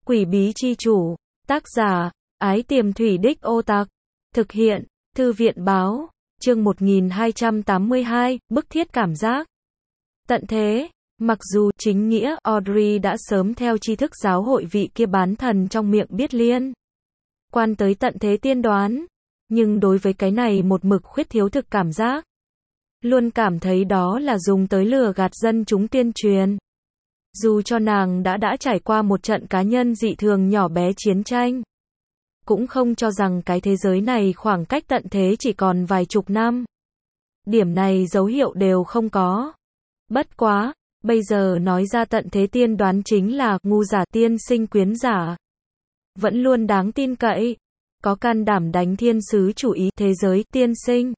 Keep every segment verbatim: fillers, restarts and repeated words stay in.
Quỷ bí chi chủ, tác giả, Ái Tiềm Thủy Đích Ô Tặc, thực hiện, Thư viện báo, chương một nghìn hai trăm tám mươi hai, bức thiết cảm giác. Tận thế, mặc dù chính nghĩa Audrey đã sớm theo tri thức giáo hội vị kia bán thần trong miệng biết liên quan tới tận thế tiên đoán, nhưng đối với cái này một mực khuyết thiếu thực cảm giác. Luôn cảm thấy đó là dùng tới lừa gạt dân chúng tuyên truyền. Dù cho nàng đã đã trải qua một trận cá nhân dị thường nhỏ bé chiến tranh, cũng không cho rằng cái thế giới này khoảng cách tận thế chỉ còn vài chục năm. Điểm này dấu hiệu đều không có. Bất quá, bây giờ nói ra tận thế tiên đoán chính là ngu giả tiên sinh quyến giả. Vẫn luôn đáng tin cậy, có can đảm đánh thiên sứ chủ ý thế giới tiên sinh.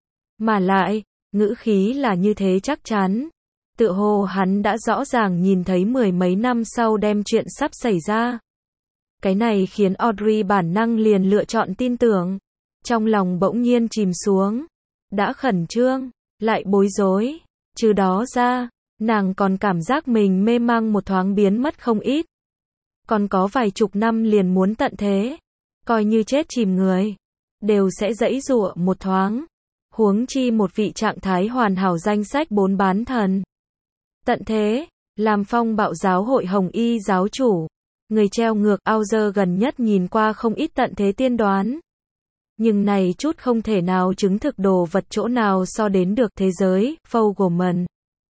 Mà lại, ngữ khí là như thế chắc chắn. Tựa hồ hắn đã rõ ràng nhìn thấy mười mấy năm sau đem chuyện sắp xảy ra. Cái này khiến Audrey bản năng liền lựa chọn tin tưởng. Trong lòng bỗng nhiên chìm xuống. Đã khẩn trương, lại bối rối. Trừ đó ra, nàng còn cảm giác mình mê mang một thoáng biến mất không ít. Còn có vài chục năm liền muốn tận thế. Coi như chết chìm người. Đều sẽ giãy giụa một thoáng. Huống chi một vị trạng thái hoàn hảo danh sách bốn bán thần. Tận thế, làm phong bạo giáo hội Hồng Y giáo chủ. Người treo ngược Auger gần nhất nhìn qua không ít tận thế tiên đoán. Nhưng này chút không thể nào chứng thực đồ vật chỗ nào so đến được thế giới, Fogelman.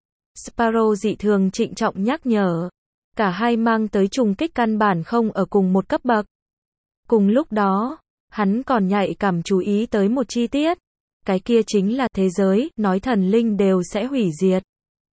Sparrow dị thường trịnh trọng nhắc nhở. Cả hai mang tới trùng kích căn bản không ở cùng một cấp bậc. Cùng lúc đó, hắn còn nhạy cảm chú ý tới một chi tiết. Cái kia chính là thế giới, nói thần linh đều sẽ hủy diệt.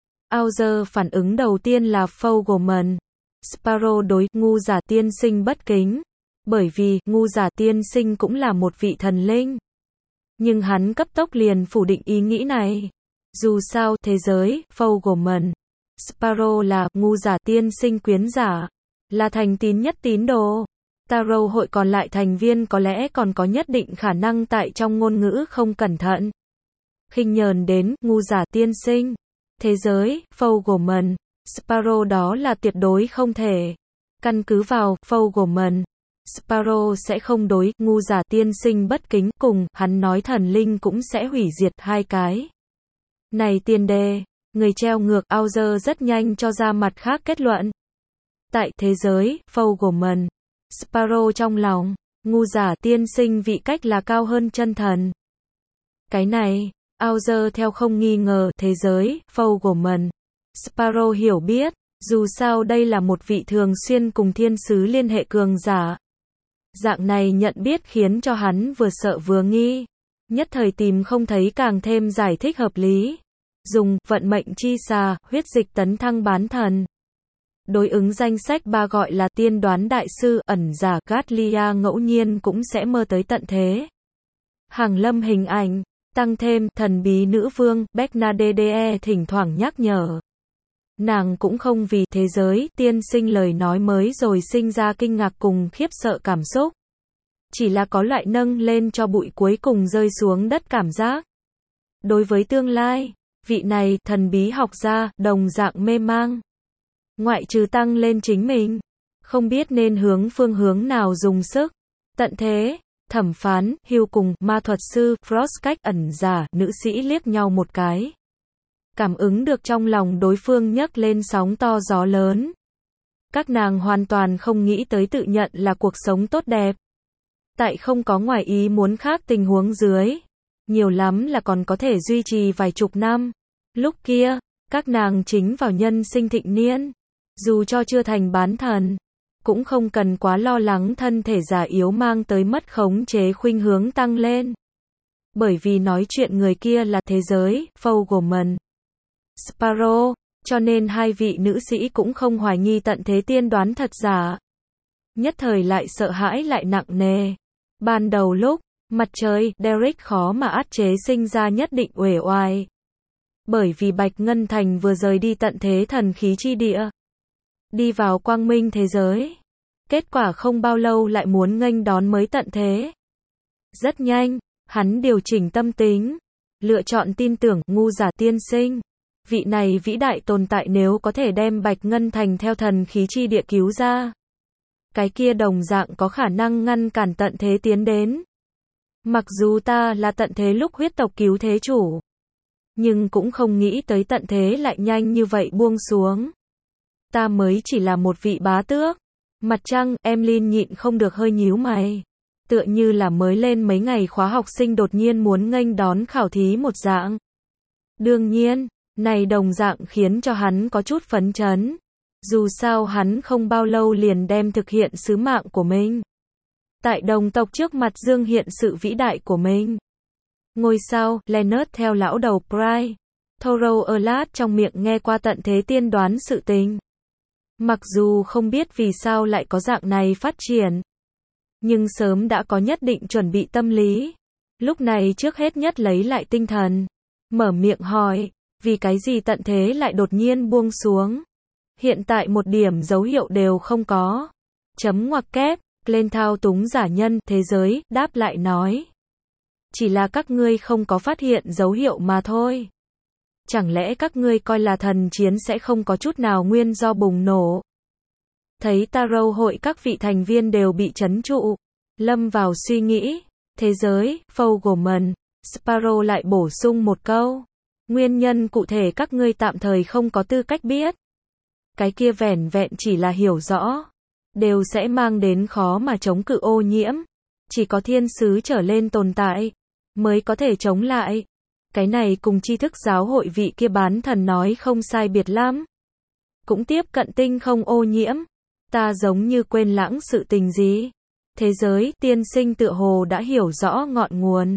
Auger phản ứng đầu tiên là Fogelman. Sparrow đối ngu giả tiên sinh bất kính. Bởi vì, ngu giả tiên sinh cũng là một vị thần linh. Nhưng hắn cấp tốc liền phủ định ý nghĩ này. Dù sao, thế giới, Fogelman. Sparrow là, ngu giả tiên sinh quyến giả. Là thành tín nhất tín đồ. Tarot hội còn lại thành viên có lẽ còn có nhất định khả năng tại trong ngôn ngữ không cẩn thận. Khinh nhờn đến, ngu giả tiên sinh. Thế giới, Fogelman. Sparrow đó là tuyệt đối không thể. Căn cứ vào, Fogelman. Sparrow sẽ không đối, ngu giả tiên sinh bất kính, cùng, hắn nói thần linh cũng sẽ hủy diệt hai cái. Này tiền đề, người treo ngược Auger rất nhanh cho ra mặt khác kết luận. Tại thế giới, Fogelman. Sparrow trong lòng, ngu giả tiên sinh vị cách là cao hơn chân thần. Cái này, Auger theo không nghi ngờ, thế giới, Fogelman. Sparrow hiểu biết, dù sao đây là một vị thường xuyên cùng thiên sứ liên hệ cường giả. Dạng này nhận biết khiến cho hắn vừa sợ vừa nghi. Nhất thời tìm không thấy càng thêm giải thích hợp lý. Dùng, vận mệnh chi xà, huyết dịch tấn thăng bán thần. Đối ứng danh sách ba gọi là tiên đoán đại sư, ẩn giả Gatlia ngẫu nhiên cũng sẽ mơ tới tận thế. Hàng lâm hình ảnh, tăng thêm, thần bí nữ vương, Bernadette thỉnh thoảng nhắc nhở. Nàng cũng không vì thế giới, tiên sinh lời nói mới rồi sinh ra kinh ngạc cùng khiếp sợ cảm xúc. Chỉ là có loại nâng lên cho bụi cuối cùng rơi xuống đất cảm giác. Đối với tương lai, vị này, thần bí học gia, đồng dạng mê mang. Ngoại trừ tăng lên chính mình, không biết nên hướng phương hướng nào dùng sức. Tận thế, thẩm phán, Hugh cùng, ma thuật sư, Frost cách ẩn giả, nữ sĩ liếc nhau một cái. Cảm ứng được trong lòng đối phương nhấc lên sóng to gió lớn. Các nàng hoàn toàn không nghĩ tới tự nhận là cuộc sống tốt đẹp. Tại không có ngoài ý muốn khác tình huống dưới. Nhiều lắm là còn có thể duy trì vài chục năm. Lúc kia, các nàng chính vào nhân sinh thịnh niên. Dù cho chưa thành bán thần, cũng không cần quá lo lắng thân thể già yếu mang tới mất khống chế khuynh hướng tăng lên. Bởi vì nói chuyện người kia là thế giới, Fogelman. Sparrow, cho nên hai vị nữ sĩ cũng không hoài nghi tận thế tiên đoán thật giả. Nhất thời lại sợ hãi lại nặng nề. Ban đầu lúc, mặt trời, Derek khó mà át chế sinh ra nhất định uể oải. Bởi vì Bạch Ngân Thành vừa rời đi tận thế thần khí chi địa. Đi vào quang minh thế giới. Kết quả không bao lâu lại muốn nghênh đón mới tận thế. Rất nhanh, hắn điều chỉnh tâm tính. Lựa chọn tin tưởng, ngu giả tiên sinh. Vị này vĩ đại tồn tại nếu có thể đem Bạch Ngân Thành theo thần khí chi địa cứu ra. cái kia đồng dạng có khả năng ngăn cản tận thế tiến đến. Mặc dù ta là tận thế lúc huyết tộc cứu thế chủ, nhưng cũng không nghĩ tới tận thế lại nhanh như vậy buông xuống. Ta mới chỉ là một vị bá tước. Mặt trăng, Emlyn nhịn không được hơi nhíu mày. Tựa như là mới lên mấy ngày khóa học sinh đột nhiên muốn nghênh đón khảo thí một dạng. Đương nhiên, này đồng dạng khiến cho hắn có chút phấn chấn. Dù sao hắn không bao lâu liền đem thực hiện sứ mạng của mình. Tại đồng tộc trước mặt dương hiện sự vĩ đại của mình. Ngôi sao, Leonard theo lão đầu Bright. Thorough Erlat trong miệng nghe qua tận thế tiên đoán sự tình. Mặc dù không biết vì sao lại có dạng này phát triển, nhưng sớm đã có nhất định chuẩn bị tâm lý. Lúc này trước hết nhất lấy lại tinh thần, mở miệng hỏi, vì cái gì tận thế lại đột nhiên buông xuống? Hiện tại một điểm dấu hiệu đều không có. Chấm ngoặc kép, lên thao túng giả nhân, thế giới, đáp lại nói. Chỉ là các ngươi không có phát hiện dấu hiệu mà thôi. Chẳng lẽ các ngươi coi là thần chiến sẽ không có chút nào nguyên do bùng nổ? Thấy Tarot hội các vị thành viên đều bị trấn trụ, lâm vào suy nghĩ. Thế giới, Fogelman, Sparrow lại bổ sung một câu. Nguyên nhân cụ thể các ngươi tạm thời không có tư cách biết. Cái kia vẻn vẹn chỉ là hiểu rõ, đều sẽ mang đến khó mà chống cự ô nhiễm. Chỉ có thiên sứ trở lên tồn tại, mới có thể chống lại. Cái này cùng tri thức giáo hội vị kia bán thần nói không sai biệt lắm. Cũng tiếp cận tinh không ô nhiễm. Ta giống như quên lãng sự tình gì. Thế giới, tiên sinh tựa hồ đã hiểu rõ ngọn nguồn.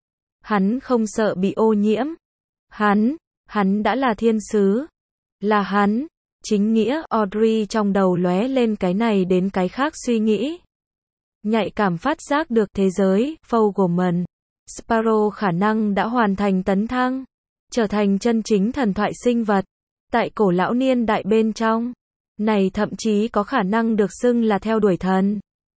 Hắn không sợ bị ô nhiễm. Hắn, hắn đã là thiên sứ. Là hắn. Chính nghĩa, Audrey trong đầu lóe lên cái này đến cái khác suy nghĩ. Nhạy cảm phát giác được thế giới, Fogelman. Sparrow khả năng đã hoàn thành tấn thăng, trở thành chân chính thần thoại sinh vật. Tại cổ lão niên đại bên trong, này thậm chí có khả năng được xưng là theo đuổi thần.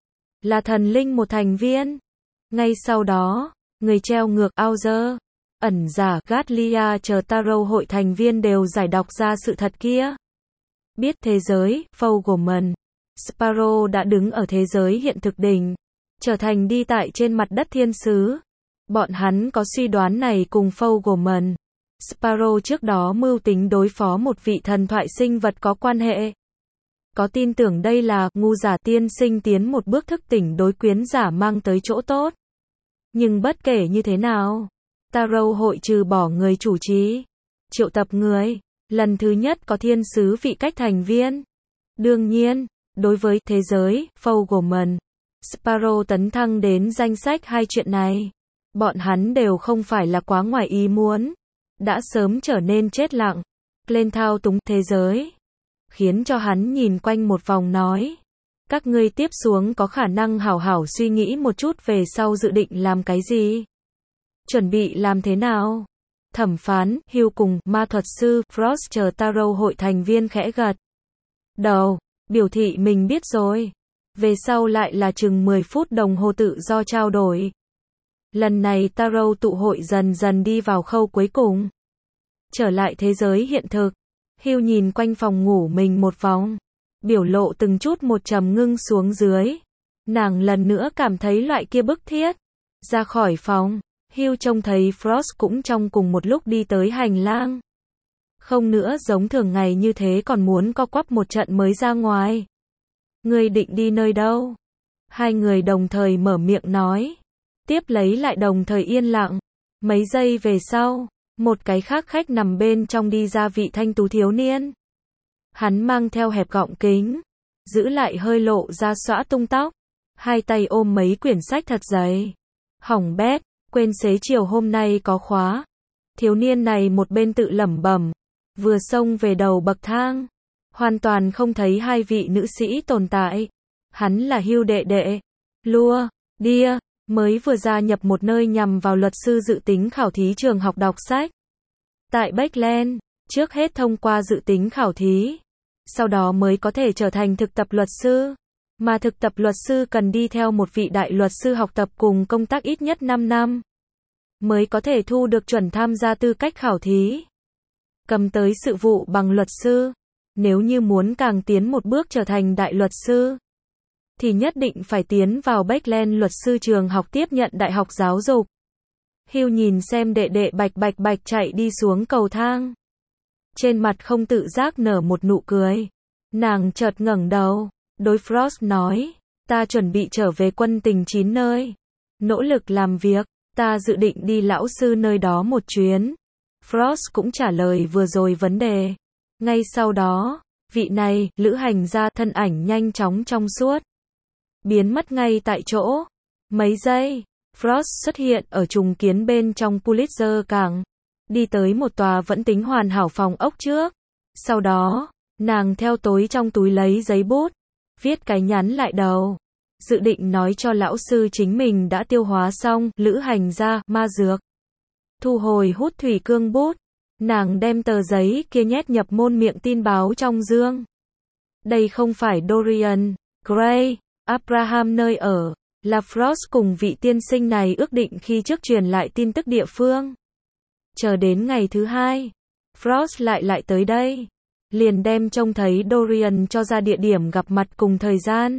Là thần linh một thành viên. Ngay sau đó, người treo ngược Auger, ẩn giả Gatlia chờ Tarot hội thành viên đều giải đọc ra sự thật kia. Biết thế giới, Fogelman, Sparrow đã đứng ở thế giới hiện thực đỉnh, trở thành đi tại trên mặt đất thiên sứ. Bọn hắn có suy đoán này cùng Fogelman, Sparrow trước đó mưu tính đối phó một vị thần thoại sinh vật có quan hệ. Có tin tưởng đây là ngu giả tiên sinh tiến một bước thức tỉnh đối quyến giả mang tới chỗ tốt. Nhưng bất kể như thế nào, Tarot hội trừ bỏ người chủ trì, triệu tập người, lần thứ nhất có thiên sứ vị cách thành viên. Đương nhiên, đối với thế giới, Fogelman, Sparrow tấn thăng đến danh sách hai chuyện này, bọn hắn đều không phải là quá ngoài ý muốn, đã sớm trở nên chết lặng, lên thao túng thế giới, khiến cho hắn nhìn quanh một vòng nói, các ngươi tiếp xuống có khả năng hảo hảo suy nghĩ một chút về sau dự định làm cái gì, chuẩn bị làm thế nào. Thẩm phán, Hugh cùng ma thuật sư Frost chờ Tarot hội thành viên khẽ gật đầu, biểu thị mình biết rồi. Về sau lại là chừng mười phút đồng hồ tự do trao đổi. Lần này Tarot tụ hội dần dần đi vào khâu cuối cùng. Trở lại thế giới hiện thực, Hugh nhìn quanh phòng ngủ mình một vòng, biểu lộ từng chút một trầm ngưng xuống dưới. Nàng lần nữa cảm thấy loại kia bức thiết. Ra khỏi phòng, Hugh trông thấy Frost cũng trong cùng một lúc đi tới hành lang. Không nữa giống thường ngày như thế còn muốn co quắp một trận mới ra ngoài. Ngươi định đi nơi đâu? Hai người đồng thời mở miệng nói. Tiếp lấy lại đồng thời yên lặng. Mấy giây về sau, một cái khác khách nằm bên trong đi ra vị thanh tú thiếu niên. Hắn mang theo hẹp gọng kính, giữ lại hơi lộ ra xõa tung tóc, hai tay ôm mấy quyển sách thật dày. Hỏng bét, quên xế chiều hôm nay có khóa. Thiếu niên này một bên tự lẩm bẩm, vừa xông về đầu bậc thang, hoàn toàn không thấy hai vị nữ sĩ tồn tại. Hắn là Hugh đệ đệ, Lua, Dia, mới vừa gia nhập một nơi nhằm vào luật sư dự tính khảo thí trường học đọc sách. Tại Beckland, trước hết thông qua dự tính khảo thí, sau đó mới có thể trở thành thực tập luật sư. Mà thực tập luật sư cần đi theo một vị đại luật sư học tập cùng công tác ít nhất năm năm, mới có thể thu được chuẩn tham gia tư cách khảo thí. Cầm tới sự vụ bằng luật sư, nếu như muốn càng tiến một bước trở thành đại luật sư, thì nhất định phải tiến vào Beckland luật sư trường học tiếp nhận đại học giáo dục. Hugh nhìn xem đệ đệ bạch bạch bạch chạy đi xuống cầu thang. Trên mặt không tự giác nở một nụ cười. Nàng chợt ngẩng đầu, đối Frost nói, ta chuẩn bị trở về quân tình chín nơi. Nỗ lực làm việc, ta dự định đi lão sư nơi đó một chuyến. Frost cũng trả lời vừa rồi vấn đề. Ngay sau đó, vị này, lữ hành gia thân ảnh nhanh chóng trong suốt. Biến mất ngay tại chỗ. Mấy giây, Frost xuất hiện ở trùng kiến bên trong Pulitzer cảng. Đi tới một tòa vẫn tính hoàn hảo phòng ốc trước. Sau đó, nàng theo tối trong túi lấy giấy bút, viết cái nhắn lại đầu. Dự định nói cho lão sư chính mình đã tiêu hóa xong, lữ hành gia, ma dược. Thu hồi hút thủy cương bút. Nàng đem tờ giấy kia nhét nhập môn miệng tin báo trong dương. Đây không phải Dorian Gray, Abraham nơi ở, là Frost cùng vị tiên sinh này ước định khi trước truyền lại tin tức địa phương. Chờ đến ngày thứ hai, Frost lại lại tới đây. Liền đem trông thấy Dorian cho ra địa điểm gặp mặt cùng thời gian.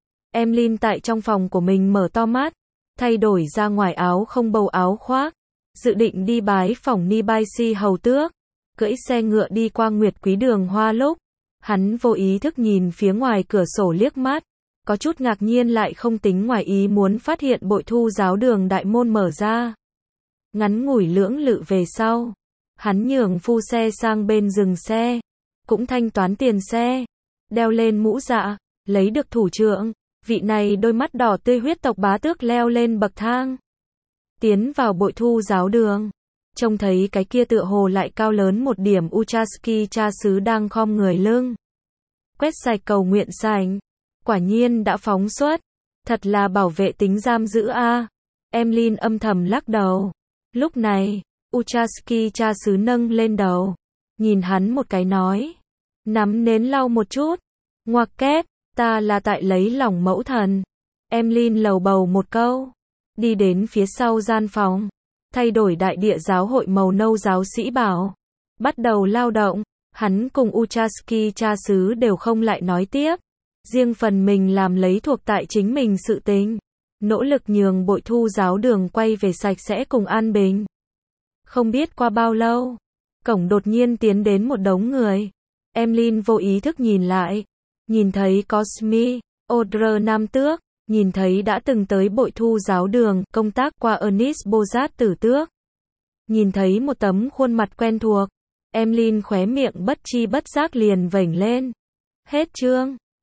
Emlyn tại trong phòng của mình mở to mắt, thay đổi ra ngoài áo không bầu áo khoác. Dự định đi bái phỏng Nibaisi hầu tước, cưỡi xe ngựa đi qua Nguyệt Quý đường hoa lúc, hắn vô ý thức nhìn phía ngoài cửa sổ liếc mắt, có chút ngạc nhiên lại không tính ngoài ý muốn phát hiện bội thu giáo đường đại môn mở ra. Ngắn ngủi lưỡng lự về sau, hắn nhường phu xe sang bên dừng xe, cũng thanh toán tiền xe, đeo lên mũ dạ, lấy được thủ trượng, vị này đôi mắt đỏ tươi huyết tộc bá tước leo lên bậc thang. Tiến vào bội thu giáo đường, trông thấy cái kia tựa hồ lại cao lớn một điểm Uchaski cha xứ đang khom người lưng. Quét sạch cầu nguyện sảnh, quả nhiên đã phóng xuất, thật là bảo vệ tính giam giữ a. Emlyn âm thầm lắc đầu. Lúc này, Uchaski cha xứ nâng lên đầu, nhìn hắn một cái nói, nắm nến lau một chút, ngoặc kép, ta là tại lấy lòng mẫu thần. Emlyn lầu bầu một câu. Đi đến phía sau gian phòng, thay đổi đại địa giáo hội màu nâu giáo sĩ bảo, bắt đầu lao động. Hắn cùng Uchaski cha xứ đều không lại nói tiếp, riêng phần mình làm lấy thuộc tại chính mình sự tình, nỗ lực nhường bội thu giáo đường quay về sạch sẽ cùng an bình. Không biết qua bao lâu, cổng đột nhiên tiến đến một đống người. Emlyn vô ý thức nhìn lại, nhìn thấy có Smith, Odr nam tước, nhìn thấy đã từng tới bội thu giáo đường, công tác qua Ernest Bozat tử tước. Nhìn thấy một tấm khuôn mặt quen thuộc, Emlyn khóe miệng bất chi bất giác liền vểnh lên. Hết chương.